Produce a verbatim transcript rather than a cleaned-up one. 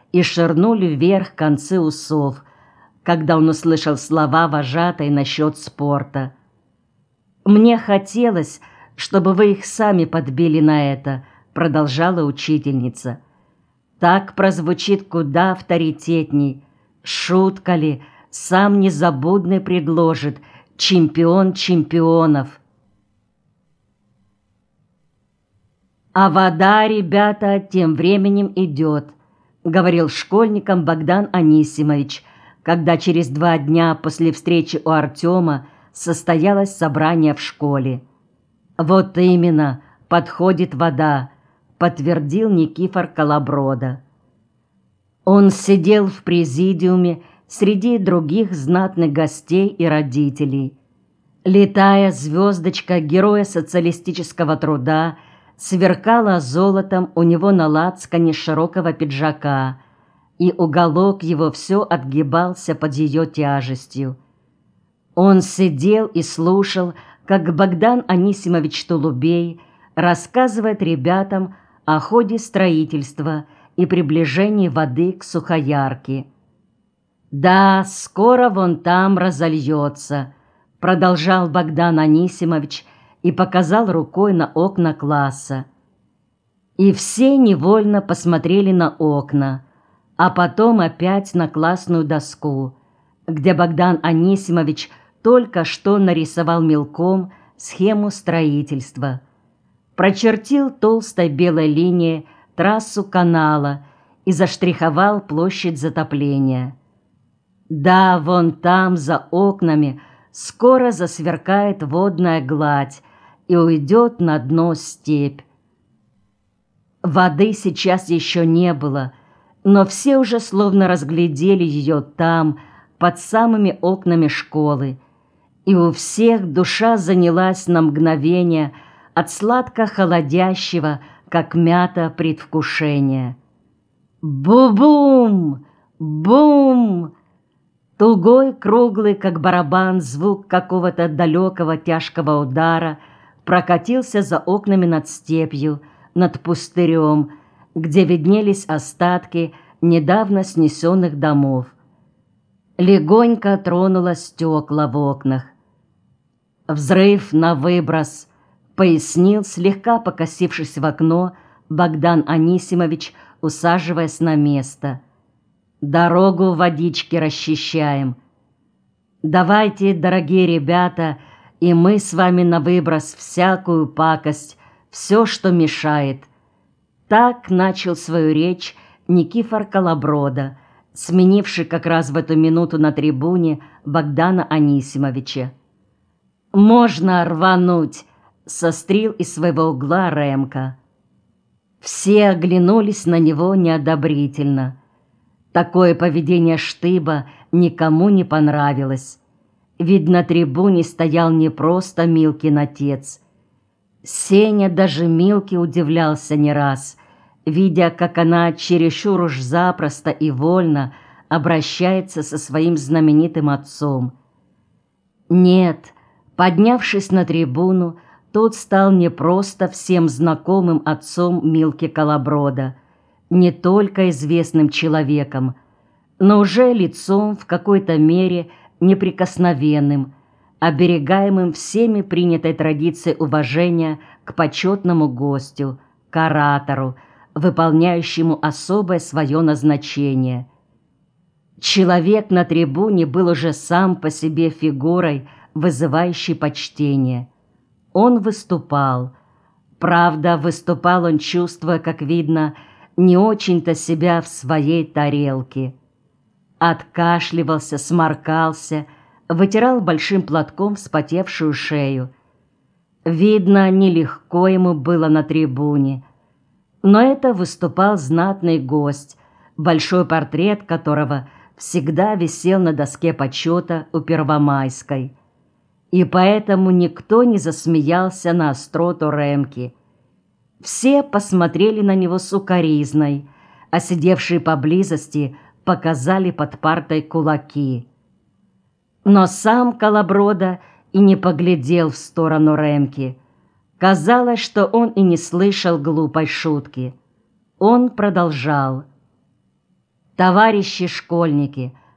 и ширнули вверх концы усов, когда он услышал слова вожатой насчет спорта. «Мне хотелось, чтобы вы их сами подбили на это», — продолжала учительница. «Так прозвучит куда авторитетней. Шутка ли, сам незабудный предложит, чемпион чемпионов». «А вода, ребята, тем временем идет», — говорил школьникам Богдан Анисимович, когда через два дня после встречи у Артема состоялось собрание в школе. «Вот именно, подходит вода», — подтвердил Никифор Колоброда. Он сидел в президиуме среди других знатных гостей и родителей. Летая звездочка героя социалистического труда сверкала золотом у него на лацкане широкого пиджака, и уголок его все отгибался под ее тяжестью. Он сидел и слушал, как Богдан Анисимович Тулубей рассказывает ребятам о ходе строительства и приближении воды к Сухоярке. «Да, скоро вон там разольется», — продолжал Богдан Анисимович и показал рукой на окна класса. И все невольно посмотрели на окна, а потом опять на классную доску, где Богдан Анисимович только что нарисовал мелком схему строительства, прочертил толстой белой линией трассу канала и заштриховал площадь затопления. Да, вон там, за окнами, скоро засверкает водная гладь и уйдет на дно степь. Воды сейчас еще не было, но все уже словно разглядели ее там, под самыми окнами школы, и у всех душа занялась на мгновение от сладко-холодящего, как мята, предвкушения. Бу-бум! Бум! Тугой, круглый, как барабан, звук какого-то далекого тяжкого удара прокатился за окнами над степью, над пустырем, где виднелись остатки недавно снесенных домов. Легонько тронуло стекла в окнах. «Взрыв на выброс», — пояснил, слегка покосившись в окно, Богдан Анисимович, усаживаясь на место. «Дорогу водички расчищаем. Давайте, дорогие ребята, и мы с вами на выброс всякую пакость, все, что мешает». Так начал свою речь Никифор Колоброда, сменивший как раз в эту минуту на трибуне Богдана Анисимовича. «Можно рвануть!» — сострил из своего угла Ремка. Все оглянулись на него неодобрительно. Такое поведение штыба никому не понравилось. Ведь на трибуне стоял не просто Милкин отец. Сеня даже Милке удивлялся не раз, видя, как она чересчур уж запросто и вольно обращается со своим знаменитым отцом. Нет, поднявшись на трибуну, тот стал не просто всем знакомым отцом Милки Колоброда, не только известным человеком, но уже лицом в какой-то мере неприкосновенным, оберегаемым всеми принятой традицией уважения к почетному гостю, к оратору, выполняющему особое свое назначение. Человек на трибуне был уже сам по себе фигурой, вызывающей почтение. Он выступал. Правда, выступал он, чувствуя, как видно, не очень-то себя в своей тарелке. Откашливался, сморкался, вытирал большим платком вспотевшую шею. Видно, нелегко ему было на трибуне. Но это выступал знатный гость, большой портрет которого всегда висел на доске почета у Первомайской. И поэтому никто не засмеялся на остроту Ремки. Все посмотрели на него с укоризной, а сидевшие поблизости показали под партой кулаки. Но сам Колоброда и не поглядел в сторону Ремки. Казалось, что он и не слышал глупой шутки. Он продолжал. Товарищи школьники,